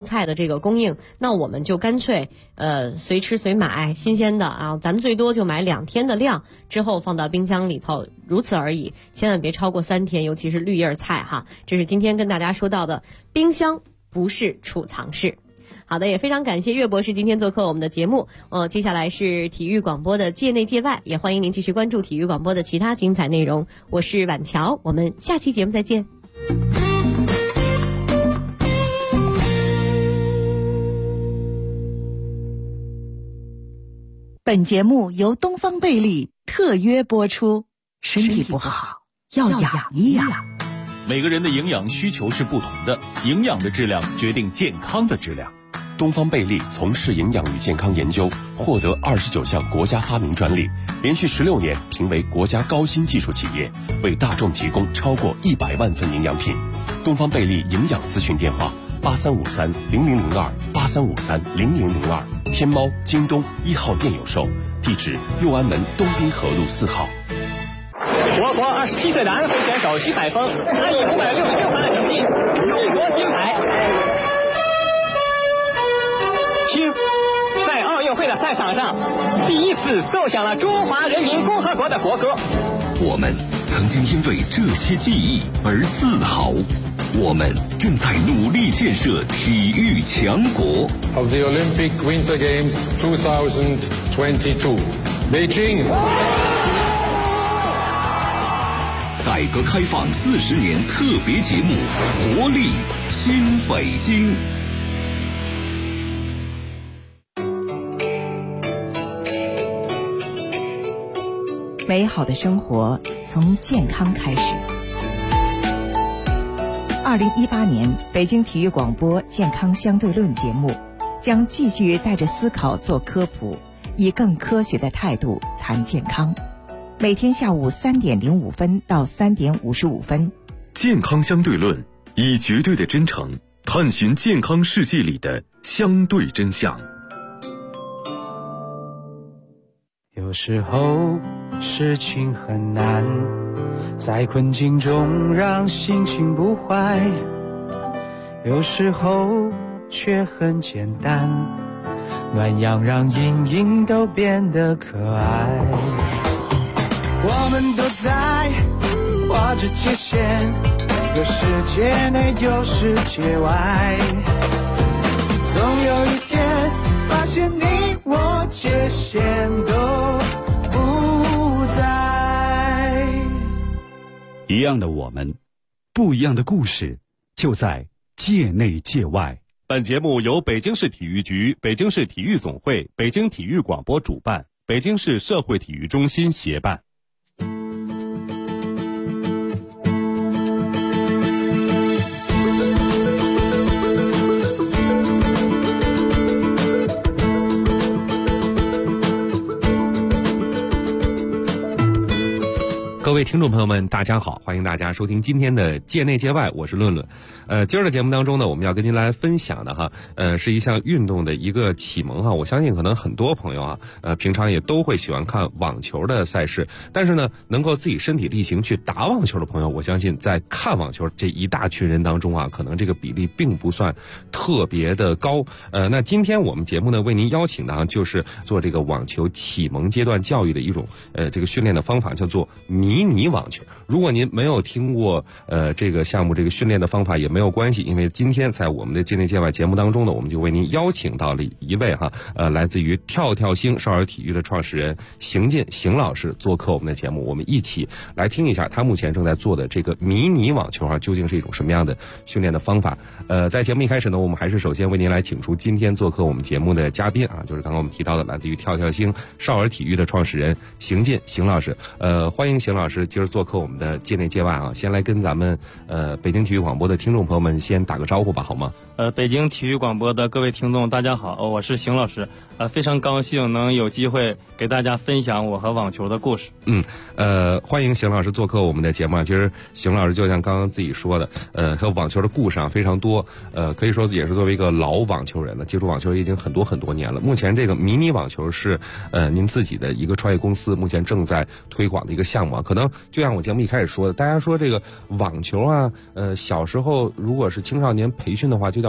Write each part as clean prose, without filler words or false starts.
菜的这个供应，那我们就干脆随吃随买，新鲜的啊，咱们最多就买2天的量，之后放到冰箱里头，如此而已，千万别超过3天，尤其是绿叶菜哈。这是今天跟大家说到的，冰箱不是储藏室。好的，也非常感谢岳博士今天做客我们的节目。接下来是体育广播的界内界外，也欢迎您继续关注体育广播的其他精彩内容。我是婉乔，我们下期节目再见。 本节目由东方贝利特约播出。身体不好要养一养。 每个人的营养需求是不同的，营养的质量决定健康的质量。 东方贝利从事营养与健康研究，获得29项国家发明专利，连续16年评为国家高新技术企业，为大众提供超过100万份营养品。东方贝利营养咨询电话83530002，83530002，天猫、京东1号店有售，地址右安门东滨河路4号。 我国27岁的安徽选手徐海峰，他以566分的成绩勇夺金牌。听，在奥运会的赛场上，第一次奏响了中华人民共和国的国歌。 我们曾经因为这些记忆而自豪，我们正在努力建设体育强国。 Of the Olympic Winter Games 2022, Beijing。 改革开放40年特别节目《活力新北京》。 美好的生活从健康开始。2018年北京体育广播健康相对论节目将继续带着思考做科普，以更科学的态度谈健康。每天下午3点05分到3点55分。 健康相对论，以绝对的真诚探寻健康世界里的相对真相。 有时候事情很难，在困境中让心情不坏，有时候却很简单，暖阳让阴影都变得可爱。我们都在画着界限，有世界内有世界外，总有一天发现你我界限都不在。 一样的我们，不一样的故事，就在界内界外。本节目由北京市体育局、北京市体育总会、北京体育广播主办，北京市社会体育中心协办。各位听众朋友们，大家好，欢迎大家收听今天的界内界外，我是论论。今儿的节目当中呢，我们要跟您来分享的哈，是一项运动的一个启蒙哈。我相信可能很多朋友啊，平常也都会喜欢看网球的赛事，但是呢，能够自己身体力行去打网球的朋友，我相信在看网球这一大群人当中啊，可能这个比例并不算特别的高。那今天我们节目呢，为您邀请的就是做这个网球启蒙阶段教育的一种这个训练的方法，叫做迷你网球。如果您没有听过这个项目这个训练的方法也没有关系，因为今天在我们的界内界外节目当中呢，我们就为您邀请到了一位来自于跳跳星少儿体育的创始人邢进邢老师做客我们的节目，我们一起来听一下他目前正在做的这个迷你网球究竟是一种什么样的训练的方法。在节目一开始呢，我们还是首先为您来请出今天做客我们节目的嘉宾就是刚刚我们提到的来自于跳跳星少儿体育的创始人邢进邢老师。欢迎邢老师今儿做客我们的界内界外先来跟咱们北京体育广播的听众朋友们先打个招呼吧，好吗？ 北京体育广播的各位听众大家好，我是邢老师，非常高兴能有机会给大家分享我和网球的故事。 欢迎邢老师做客我们的节目。其实邢老师就像刚刚自己说的，和网球的故事非常多，可以说也是作为一个老网球人了，接触网球已经很多年了。目前这个迷你网球是您自己的一个创业公司目前正在推广的一个项目。可能就像我节目一开始说的，大家说这个网球小时候如果是青少年培训的话，就叫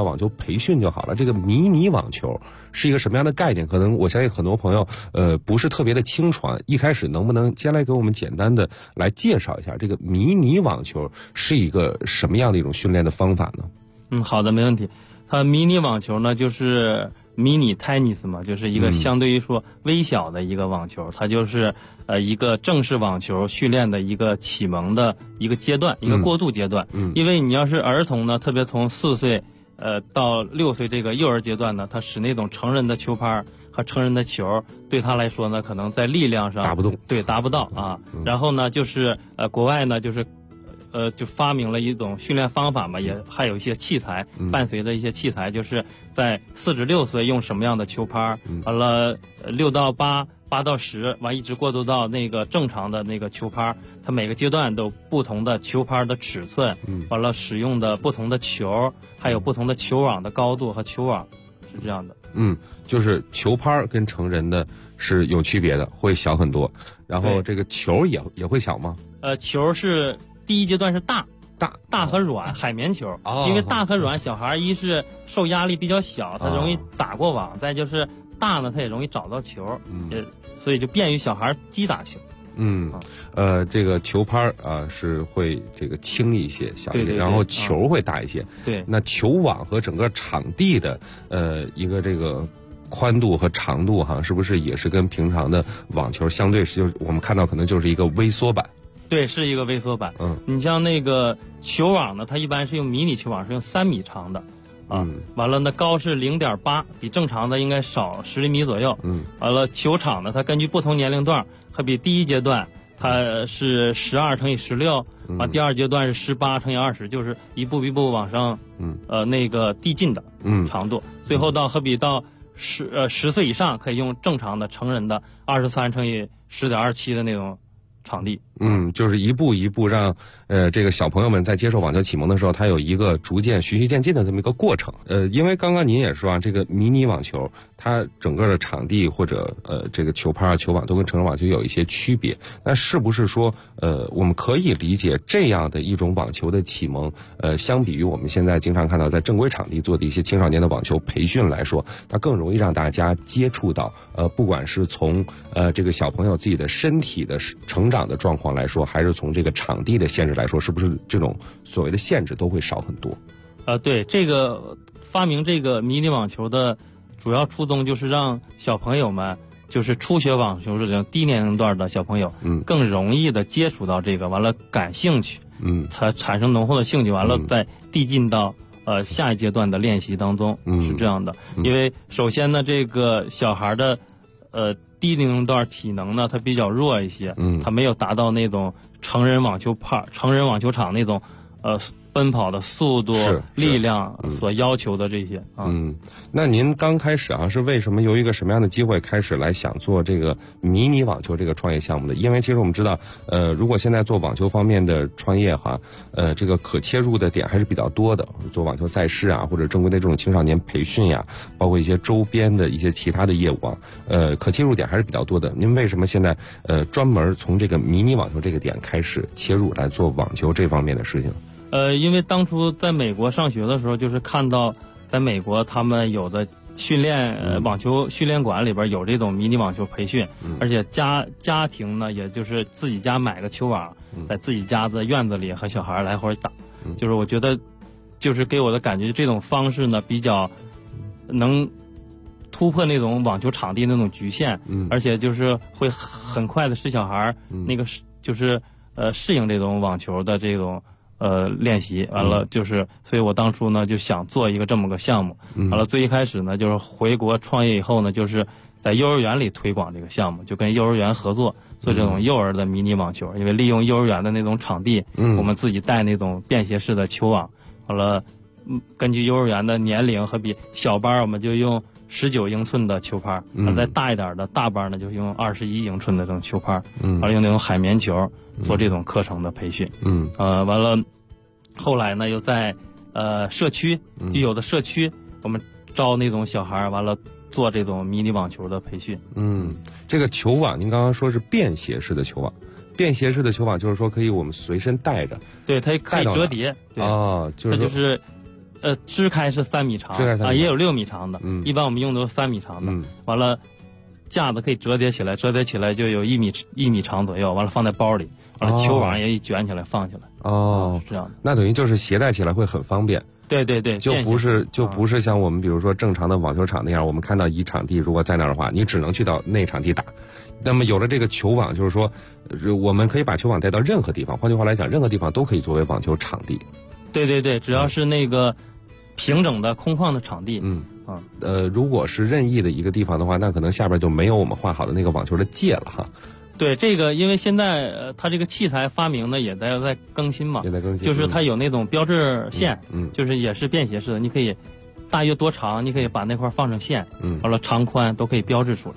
叫网球培训就好了。这个迷你网球是一个什么样的概念？可能我相信很多朋友不是特别的清楚啊。一开始能不能先来给我们简单的来介绍一下这个迷你网球是一个什么样的一种训练的方法呢？ 好的，没问题。它迷你网球呢，就是迷你 tennis 嘛，就是一个相对于说微小的一个网球，它就是一个正式网球训练的一个启蒙的一个阶段，一个过渡阶段。因为你要是儿童呢，特别从4岁到6岁这个幼儿阶段呢，他使那种成人的球拍和成人的球，对他来说呢，可能在力量上达不动， 对，达不到啊。然后呢，就是国外呢，就是就发明了一种训练方法嘛，也还有一些器材，伴随的一些器材，就是在4至6岁用什么样的球拍，完了6到8、8到10，完一直过渡到那个正常的那个球拍，它每个阶段都有不同的球拍的尺寸，完了使用的不同的球，还有不同的球网的高度和球网，是这样的。 就是球拍跟成人的是有区别的，会小很多。然后这个球也会小吗？ 球是第一阶段是大和软海绵球，因为大和软小孩一是受压力比较小，他容易打过网，再就是大呢，他也容易找到球，所以就便于小孩击打球。 这个球拍是会这个轻一些、小一些， 对， 然后球会大一些。 对， 那球网和整个场地的一个这个宽度和长度是不是也是跟平常的网球相对是，就我们看到可能就是一个微缩版？ 对，是一个微缩版。你像那个球网呢，它一般是用迷你球网，是用3米长的。完了呢，高是0.8，比正常的应该少10厘米左右。完了，球场呢，它根据不同年龄段，它比第一阶段它是12乘以16，第二阶段是18乘以20，就是一步一步往上，那个递进的长度。最后到10岁以上可以用正常的成人的23乘以10.27的那种场地。 就是一步一步让这个小朋友们在接受网球启蒙的时候，他有一个逐渐循序渐进的这么一个过程。因为刚刚您也说这个迷你网球它整个的场地或者这个球拍球网都跟成人网球有一些区别，那是不是说我们可以理解这样的一种网球的启蒙相比于我们现在经常看到在正规场地做的一些青少年的网球培训来说，它更容易让大家接触到不管是从这个小朋友自己的身体的成长的状况来说，还是从这个场地的限制来说，是不是这种所谓的限制都会少很多？ 对，这个发明这个迷你网球的主要初衷就是让小朋友们，就是初学网球这种低年龄段的小朋友，更容易的接触到这个，完了感兴趣，他产生浓厚的兴趣，完了再递进到下一阶段的练习当中，是这样的。因为首先呢，这个小孩的低年龄段体能呢，它比较弱一些，它没有达到那种成人网球场那种奔跑的速度、力量所要求的这些。 那您刚开始是为什么由一个什么样的机会开始来想做这个迷你网球这个创业项目的？因为其实我们知道，如果现在做网球方面的创业这个可切入的点还是比较多的，做网球赛事或者正规的这种青少年培训包括一些周边的一些其他的业务可切入点还是比较多的。您为什么现在专门从这个迷你网球这个点开始切入来做网球这方面的事情？ 因为当初在美国上学的时候，就是看到在美国他们有的训练网球训练馆里边有这种迷你网球培训，而且家庭呢，也就是自己家买个球网，在自己家的院子里和小孩来回打。就是我觉得，就是给我的感觉，这种方式呢比较能突破那种网球场地那种局限，而且就是会很快的使小孩那个就是适应这种网球的这种练习。完了就是，所以我当初呢就想做一个这么个项目。完了最一开始呢，就是回国创业以后呢，就是在幼儿园里推广这个项目，就跟幼儿园合作做这种幼儿的迷你网球。因为利用幼儿园的那种场地，我们自己带那种便携式的球网。完了，根据幼儿园的年龄和比小班，我们就用19英寸的球拍，再大一点的大班呢，就用21英寸的这种球拍，完了用那种海绵球做这种课程的培训。完了，后来呢又在社区，就有的社区我们招那种小孩，完了做这种迷你网球的培训。 这个球网您刚刚说是便携式的球网，便携式的球网就是说可以我们随身带着， 对，它可以折叠，对， 就是它就是支开是3米长啊，也有6米长的，一般我们用的都是3米长的，完了架子可以折叠起来，折叠起来就有1米长左右，完了放在包里，完了球网也一卷起来放起来。 哦， 是这样的。 那等于就是携带起来会很方便。 对对对， 就不是像我们比如说正常的网球场那样，我们看到一场地，如果在那儿的话，你只能去到那场地打。那么有了这个球网，就是说，我们可以把球网带到任何地方，换句话来讲，任何地方都可以作为网球场地。 对对对，只要是那个平整的空旷的场地。 如果是任意的一个地方的话，那可能下边就没有我们画好的那个网球的界了哈。 对，这个因为现在它这个器材发明呢也在更新嘛， 也在更新， 就是它有那种标志线，就是也是便携式的，你可以大约多长，你可以把那块放成线，完了长宽都可以标志出来。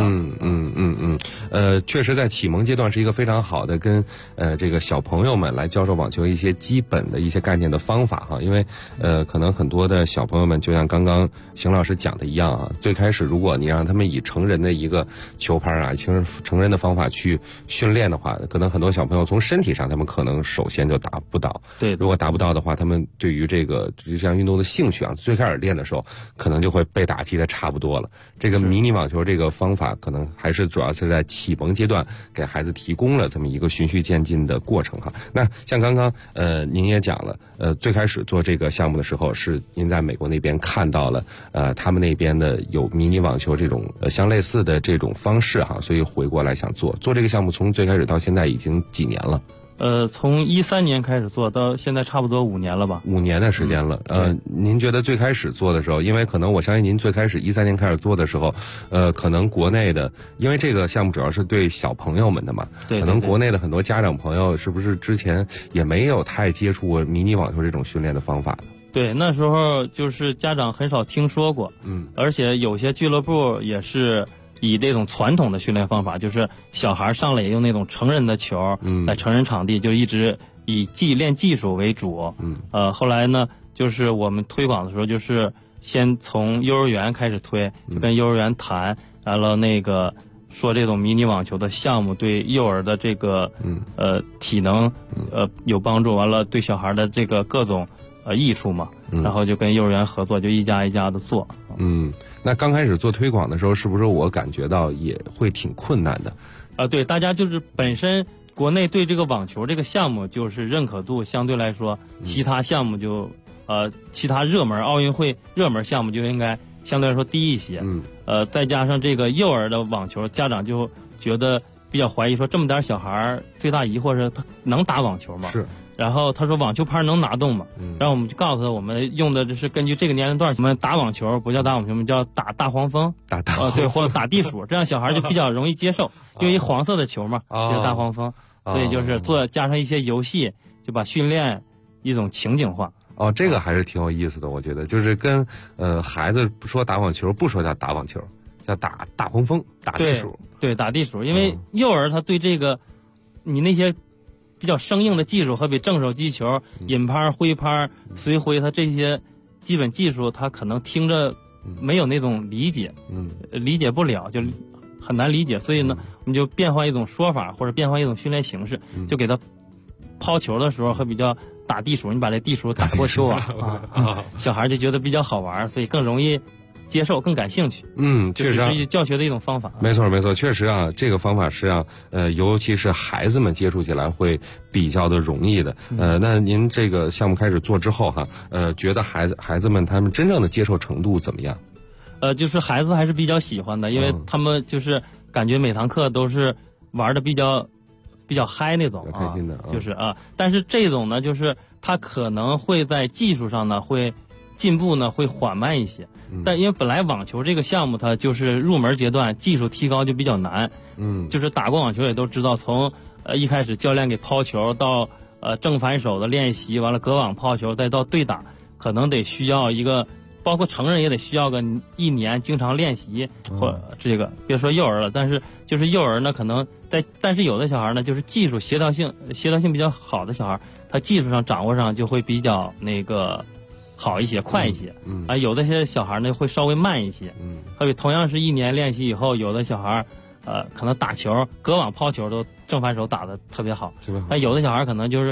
确实在启蒙阶段是一个非常好的跟这个小朋友们来教授网球一些基本的一些概念的方法哈，因为可能很多的小朋友们就像刚刚邢老师讲的一样啊，最开始如果你让他们以成人的一个球拍啊，成人的方法去训练的话，可能很多小朋友从身体上他们可能首先就达不到， 对， 如果达不到的话，他们对于这项运动的兴趣啊，最开始练的时候可能就会被打击的差不多了。这个迷你网球这个方法可能还是主要是在启蒙阶段给孩子提供了这么一个循序渐进的过程哈。那像刚刚您也讲了，最开始做这个项目的时候是您在美国那边看到了他们那边的有迷你网球这种相类似的这种方式哈，所以回过来想做这个项目，从最开始到现在已经几年了？ 从13年开始做到现在差不多5年了吧？5 年的时间了。您觉得最开始做的时候，因为可能我相信您最开始13年开始做的时候，可能国内的，因为这个项目主要是对小朋友们的嘛， 对， 可能国内的很多家长朋友是不是之前也没有太接触过迷你网球这种训练的方法？ 对，那时候就是家长很少听说过，而且有些俱乐部也是以这种传统的训练方法，就是小孩上来也用那种成人的球，在成人场地就一直以练技术为主。后来呢，就是我们推广的时候，就是先从幼儿园开始推，就跟幼儿园谈，完了那个说这种迷你网球的项目对幼儿的这个体能有帮助，完了对小孩的这个各种益处嘛，然后就跟幼儿园合作，就一家一家的做。 那刚开始做推广的时候，是不是我感觉到也会挺困难的？ 对，大家就是本身国内对这个网球这个项目就是认可度相对来说，其他项目就其他热门奥运会热门项目就应该相对来说低一些。再加上这个幼儿的网球，家长就觉得比较怀疑，说这么点小孩最大疑惑是他能打网球吗？ 是。 然后他说网球拍能拿动吗？然后我们就告诉他，我们用的是根据这个年龄段，我们打网球不叫打网球，我们叫打大黄蜂，对，或者打地鼠，这样小孩就比较容易接受，因为黄色的球嘛，就是大黄蜂，所以就是加上一些游戏，就把训练一种情景化。 这个还是挺有意思的，我觉得就是跟孩子说打网球，不说叫打网球，叫打大黄蜂，打地鼠， 对，打地鼠，因为幼儿他对这个你那些比较生硬的技术，好比正手击球、引拍、挥拍、随挥，他这些基本技术，他可能听着没有那种理解，理解不了，就很难理解。所以呢，我们就变换一种说法，或者变换一种训练形式，就给他抛球的时候，和比较打地鼠，你把这地鼠打过球网小孩就觉得比较好玩，所以更容易接受，更感兴趣。 确实是教学的一种方法。 没错，确实啊，这个方法是让尤其是孩子们接触起来会比较的容易的。那您这个项目开始做之后哈，觉得孩子们他们真正的接受程度怎么样？ 就是孩子还是比较喜欢的，因为他们就是感觉每堂课都是玩的比较嗨那种， 开心的， 就是但是这种呢，就是他可能会在技术上呢会进步呢会缓慢一些。但因为本来网球这个项目它就是入门阶段，技术提高就比较难。就是打过网球也都知道，从一开始教练给抛球到正反手的练习，完了隔网抛球，再到对打，可能得需要一个，包括成人也得需要个1年经常练习，或这个别说幼儿了，但是就是幼儿呢，可能但是有的小孩呢，就是技术协调性比较好的小孩，他技术上掌握上就会比较那个好一些，快一些。有的些小孩呢会稍微慢一些。好比同样是1年练习以后，有的小孩可能打球隔网抛球都正反手打得特别好，但有的小孩可能就是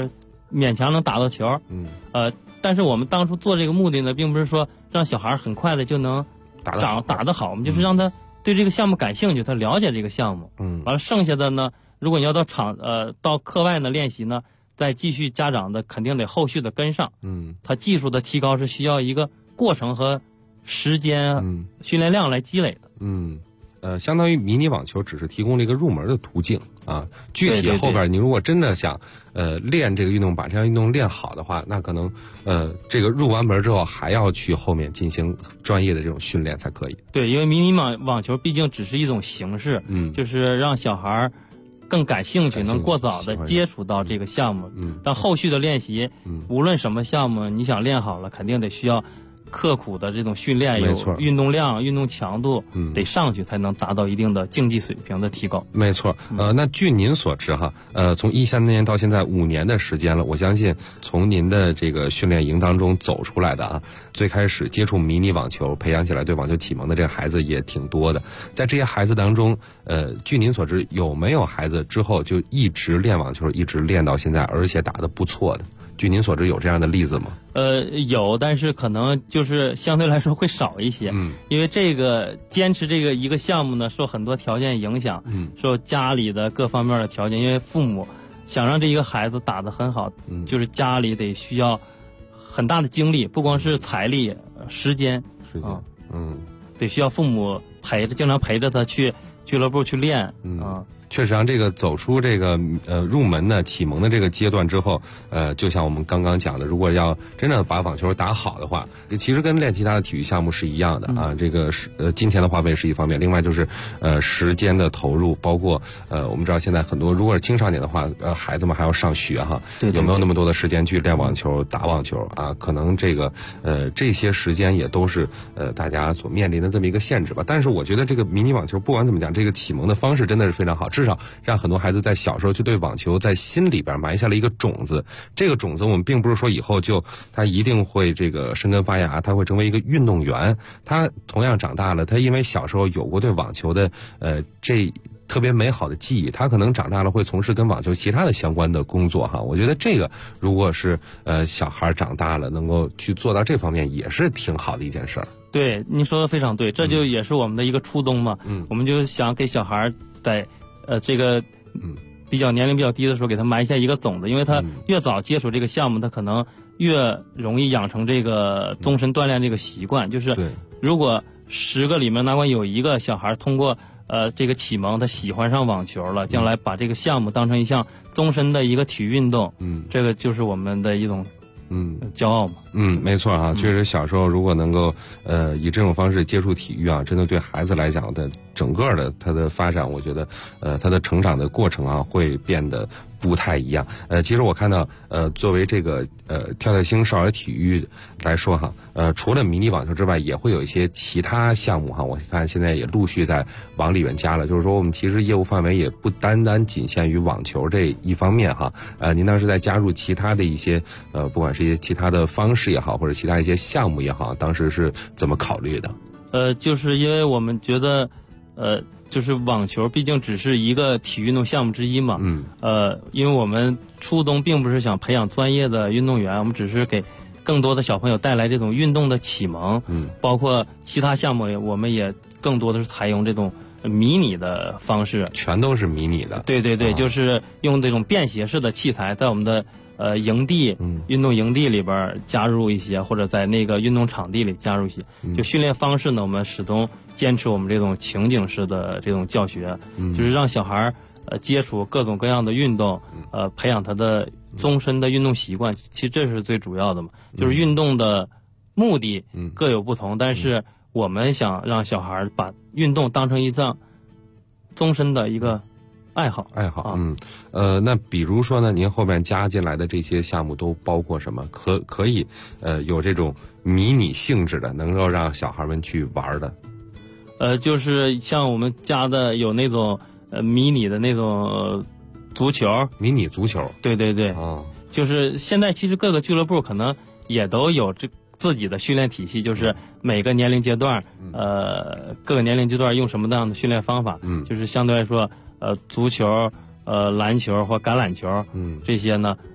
勉强能打到球。但是我们当初做这个目的呢，并不是说让小孩很快的就能打得好，我们就是让他对这个项目感兴趣，他了解这个项目。完了剩下的呢，如果你要到到课外呢练习呢，再继续家长的肯定得后续的跟上。他技术的提高是需要一个过程和时间、训练量来积累的。 相当于迷你网球只是提供了一个入门的途径啊。具体后边你如果真的想练这个运动，把这项运动练好的话，那可能这个入完门之后还要去后面进行专业的这种训练才可以。 对，因为迷你网球毕竟只是一种形式，就是让小孩更感兴趣，能过早的接触到这个项目。但后续的练习，无论什么项目，你想练好了，肯定得需要刻苦的这种训练，有运动量、运动强度，得上去才能达到一定的竞技水平的提高。 没错。那据您所知哈，从2013年到现在5年的时间了，我相信从您的这个训练营当中走出来的啊，最开始接触迷你网球，培养起来对网球启蒙的这个孩子也挺多的。在这些孩子当中，据您所知，有没有孩子之后就一直练网球，一直练到现在，而且打得不错的？据您所知，有这样的例子吗？ 有，但是可能就是相对来说会少一些。因为这个坚持这个一个项目呢，受很多条件影响，受家里的各方面的条件。因为父母想让这一个孩子打得很好，就是家里得需要很大的精力，不光是财力、时间，得需要父母经常陪着他去俱乐部去练确实让这个走出这个入门的启蒙的这个阶段之后，就像我们刚刚讲的，如果要真正把网球打好的话，其实跟练其他的体育项目是一样的啊。这个金钱的花费是一方面，另外就是时间的投入，包括我们知道现在很多如果是青少年的话，孩子们还要上学哈，有没有那么多的时间去练网球、打网球啊？可能这个这些时间也都是大家所面临的这么一个限制吧。但是我觉得这个迷你网球不管怎么讲，这个启蒙的方式真的是非常好，至少让很多孩子在小时候就对网球在心里边埋下了一个种子。这个种子我们并不是说以后就他一定会这个生根发芽，他会成为一个运动员。他同样长大了，他因为小时候有过对网球的这特别美好的记忆，他可能长大了会从事跟网球其他的相关的工作哈。我觉得这个如果是小孩长大了能够去做到这方面，也是挺好的一件事儿。 对，您说的非常对，这就也是我们的一个初衷嘛。我们就想给小孩在这个年龄比较低的时候，给他埋下一个种子，因为他越早接触这个项目，他可能越容易养成这个终身锻炼这个习惯。就是如果10个里面哪管有一个小孩通过这个启蒙，他喜欢上网球了，将来把这个项目当成一项终身的一个体育运动，这个就是我们的一种骄傲嘛。 没错啊，确实小时候如果能够以这种方式接触体育啊，真的对孩子来讲的整个的他的发展，我觉得他的成长的过程啊会变得不太一样。其实我看到作为这个跳星少儿体育来说哈，除了迷你网球之外，也会有一些其他项目哈。我看现在也陆续在往里面加了，就是说我们其实业务范围也不单单仅限于网球这一方面哈。您当时在加入其他的一些不管是一些其他的方式也好，或者其他一些项目也好，当时是怎么考虑的？ 就是因为我们觉得就是网球毕竟只是一个体育运动项目之一嘛。因为我们初衷并不是想培养专业的运动员，我们只是给更多的小朋友带来这种运动的启蒙。包括其他项目我们也更多的是采用这种迷你的方式， 全都是迷你的。 对，就是用这种便携式的器材，在我们的营地、运动营地里边加入一些，或者在那个运动场地里加入一些。就训练方式呢，我们始终坚持我们这种情景式的这种教学，就是让小孩接触各种各样的运动，培养他的终身的运动习惯。其实这是最主要的嘛，就是运动的目的各有不同，但是我们想让小孩把运动当成一项终身的一个爱好。 那比如说呢，您后面加进来的这些项目都包括什么？可以有这种迷你性质的，能够让小孩们去玩的。 就是像我们加的有那种迷你的那种足球， 迷你足球。 对，就是现在其实各个俱乐部可能也都有自己的训练体系，就是每个年龄阶段，各个年龄阶段用什么样的训练方法，就是相对来说，足球、篮球或橄榄球，这些呢，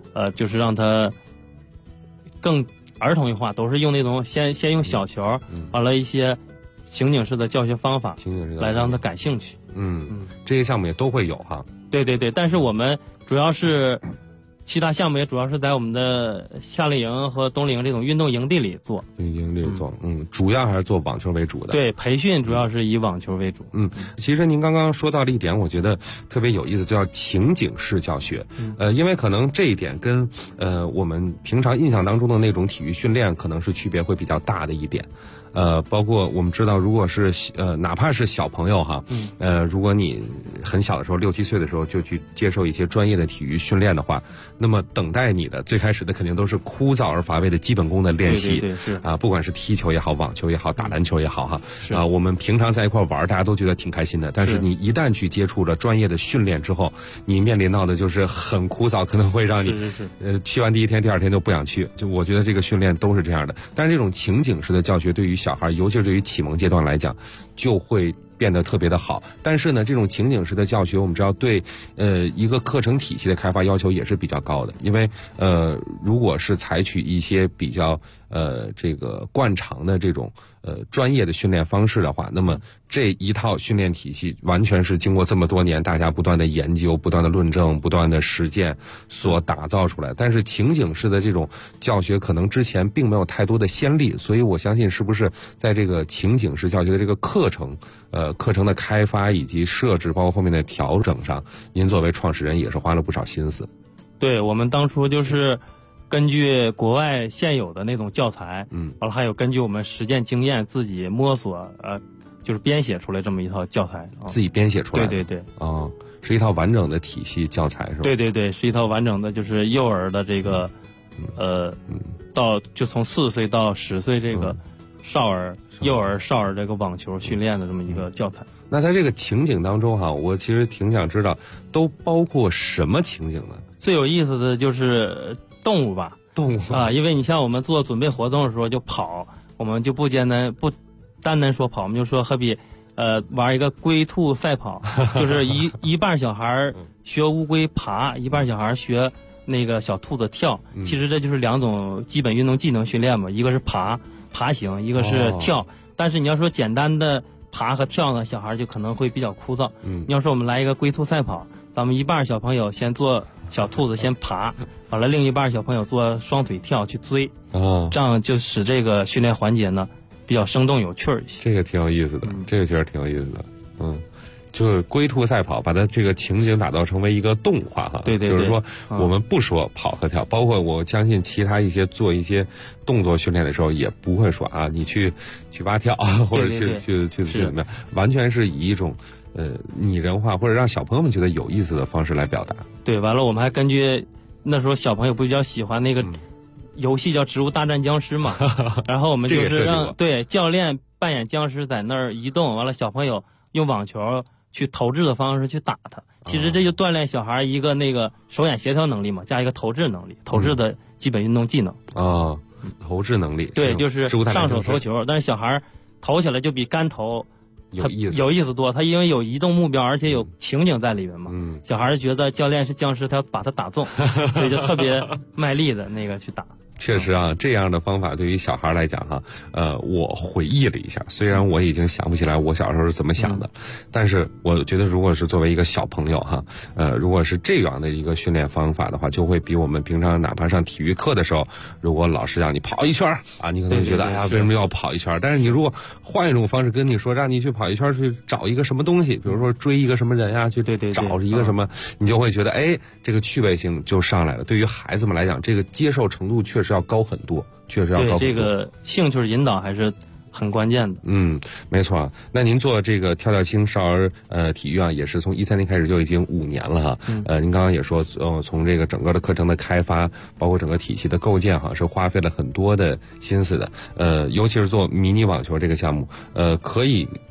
就是让他更儿童化，都是用那种先用小球，完了一些情景式的教学方法，来让他感兴趣。 这些项目也都会有哈。 对对对，但是我们主要是其他项目也主要是在我们的夏令营和冬令营这种运动营地里做。 营地里做，主要还是做网球为主的。 对，培训主要是以网球为主。 其实您刚刚说到了一点，我觉得特别有意思，叫情景式教学。因为可能这一点跟我们平常印象当中的那种体育训练可能是区别会比较大的一点。包括我们知道，如果是哪怕是小朋友哈，如果你很小的时候6、7岁的时候就去接受一些专业的体育训练的话，那么等待你的最开始的肯定都是枯燥而乏味的基本功的练习。 对，是不管是踢球也好，网球也好，打篮球也好哈，我们平常在一块玩，大家都觉得挺开心的。但是你一旦去接触了专业的训练之后，你面临到的就是很枯燥，可能会让你去完第一天、第二天就不想去。就我觉得这个训练都是这样的。但是这种情景式的教学对于小孩，尤其是对于启蒙阶段来讲，就会变得特别的好。但是呢，这种情景式的教学，我们知道对一个课程体系的开发要求也是比较高的。因为如果是采取一些比较这个惯常的这种专业的训练方式的话，那么这一套训练体系完全是经过这么多年大家不断的研究、不断的论证、不断的实践所打造出来。但是情景式的这种教学可能之前并没有太多的先例，所以我相信是不是在这个情景式教学的这个课程的开发以及设置，包括后面的调整上，您作为创始人也是花了不少心思。 对，我们当初就是根据国外现有的那种教材，完了还有根据我们实践经验自己摸索，就是编写出来这么一套教材。 自己编写出来的。 对， 是一套完整的体系教材是吧？ 对，是一套完整的，就是幼儿的这个，到就从4岁到10岁这个幼儿少儿这个网球训练的这么一个教材。 那在这个情景当中哈，我其实挺想知道都包括什么情景呢？ 最有意思的就是动物吧，因为你像我们做准备活动的时候就跑，我们就不单单说跑，我们就说何必玩一个龟兔赛跑，就是一半小孩学乌龟爬，一半小孩学那个小兔子跳。其实这就是2种基本运动技能训练嘛，一个是爬行，一个是跳。但是你要说简单的爬和跳呢，小孩就可能会比较枯燥。你要说我们来一个龟兔赛跑，咱们一半小朋友先做小兔子先爬，完了另一半小朋友做双腿跳去追，这样就使这个训练环节呢比较生动有趣儿一些。 这个挺有意思的，这个确实挺有意思的。就是龟兔赛跑，把它这个情景打造成为一个动物化哈。 对， 就是说我们不说跑和跳，包括我相信其他一些做一些动作训练的时候，也不会说你去蛙跳或者去怎么样，完全是以一种拟人化或者让小朋友们觉得有意思的方式来表达。 对，完了我们还根据那时候小朋友比较喜欢那个游戏叫《植物大战僵尸》嘛，然后我们就是让教练扮演僵尸在那儿移动，完了小朋友用网球去投掷的方式去打它。其实这就锻炼小孩一个那个手眼协调能力嘛，加一个投掷能力，投掷的基本运动技能。 投掷能力。 对，就是上手投球，但是小孩投起来就比干投有意思多。他因为有移动目标，而且有情景在里面嘛。小孩觉得教练是僵尸，他要把他打中，所以就特别卖力的那个去打。 确实这样的方法对于小孩来讲哈，我回忆了一下，虽然我已经想不起来我小时候是怎么想的，但是我觉得如果是作为一个小朋友哈，如果是这样的一个训练方法的话，就会比我们平常哪怕上体育课的时候，如果老师让你跑一圈你可能觉得为什么要跑一圈？但是你如果换一种方式跟你说，让你去跑一圈去找一个什么东西，比如说追一个什么人去找一个什么，你就会觉得这个趣味性就上来了。对于孩子们来讲，这个接受程度确实要高很多，确实要高很多。 这个兴趣引导还是很关键的。 没错。那您做这个跳跳青少儿体育也是从2013年开始就已经5年了哈。您刚刚也说，从这个整个的课程的开发，包括整个体系的构建是花费了很多的心思的。尤其是做迷你网球这个项目，可以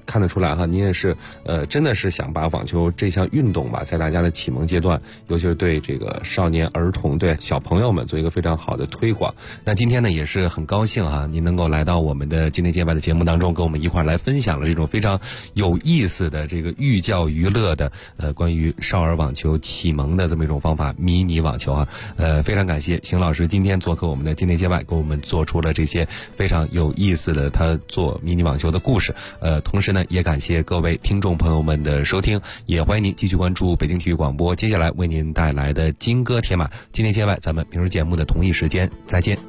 看得出来哈，您也是真的是想把网球这项运动吧，在大家的启蒙阶段，尤其是对这个少年儿童、对小朋友们做一个非常好的推广。那今天呢，也是很高兴哈，您能够来到我们的今天街外的节目当中，跟我们一块来分享了这种非常有意思的这个寓教于乐的关于少儿网球启蒙的这么一种方法，迷你网球啊。非常感谢邢老师今天做客我们的今天街外，给我们做出了这些非常有意思的他做迷你网球的故事。同时呢，也感谢各位听众朋友们的收听，也欢迎您继续关注北京体育广播接下来为您带来的金戈铁马。今天街外，咱们平时节目的同一时间再见。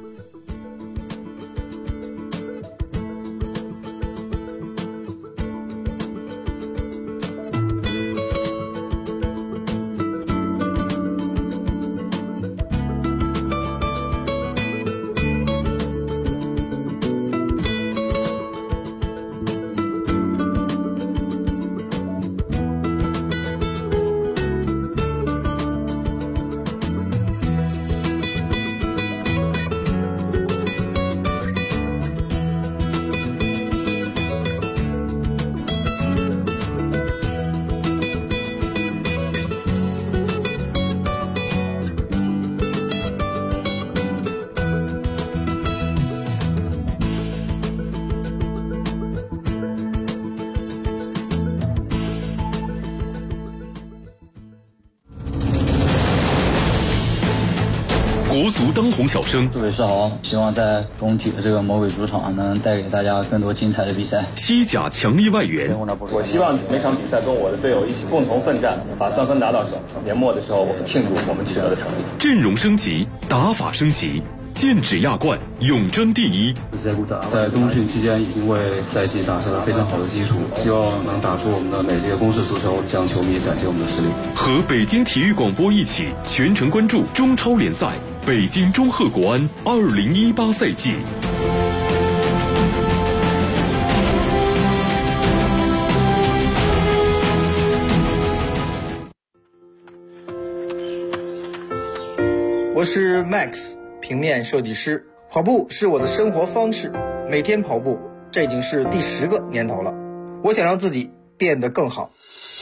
国足当红小生， 杜伟是好，希望在中体的这个魔鬼主场能带给大家更多精彩的比赛。 西甲强力外援， 我希望每场比赛跟我的队友一起共同奋战，把3分拿到手。年末的时候，我们庆祝我们取得的成绩。 阵容升级，打法升级，剑指亚冠，永争第一。 在冬训期间已经为赛季打下了非常好的基础，希望能打出我们的美丽的攻势足球，向球迷展现我们的实力。 和北京体育广播一起全程关注中超联赛北京中赫国安2018赛季。 我是 Max， 平面设计师。跑步是我的生活方式，每天跑步，这已经是第10个年头了。我想让自己变得更好。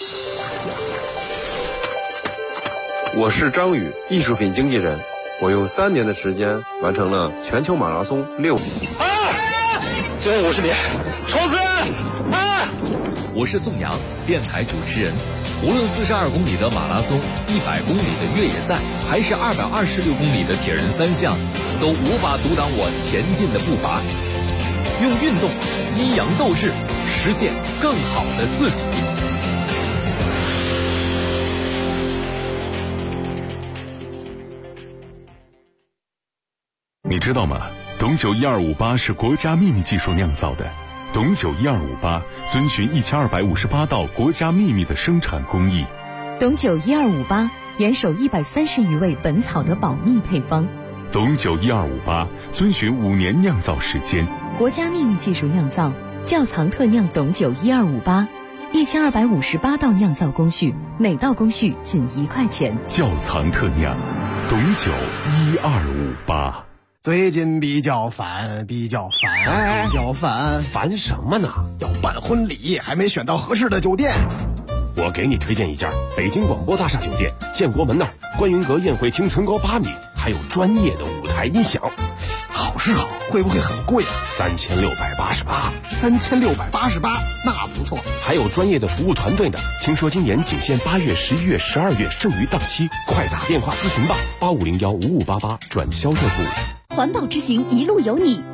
我是张宇，艺术品经纪人。我用3年的时间完成了全球马拉松6。 最后50米，冲刺！ 我是宋阳，电台主持人。无论42公里的马拉松、100公里的越野赛，还是226公里的铁人3项，都无法阻挡我前进的步伐。用运动激扬斗志，实现更好的自己。 你知道吗？董酒1258是国家秘密技术酿造的。董酒1258遵循1258道国家秘密的生产工艺。 董酒1258严守130余味本草的保密配方。 董酒1258遵循5年酿造时间。 国家秘密技术酿造，窖藏特酿董酒1258，1258道酿造工序，每道工序仅1块钱。 窖藏特酿，董酒1258。 最近比较烦， 烦什么呢？ 要办婚礼，还没选到合适的酒店。 我给你推荐一家北京广播大厦酒店，建国门那儿，观云阁宴会厅层高8米，还有专业的舞台音响。 好是好，会不会很贵 ？3688。 3688，那不错。 还有专业的服务团队呢。听说今年仅限8月、11月、12月，剩余档期，快打电话咨询吧，85015588转销售部。 环保之行，一路有你。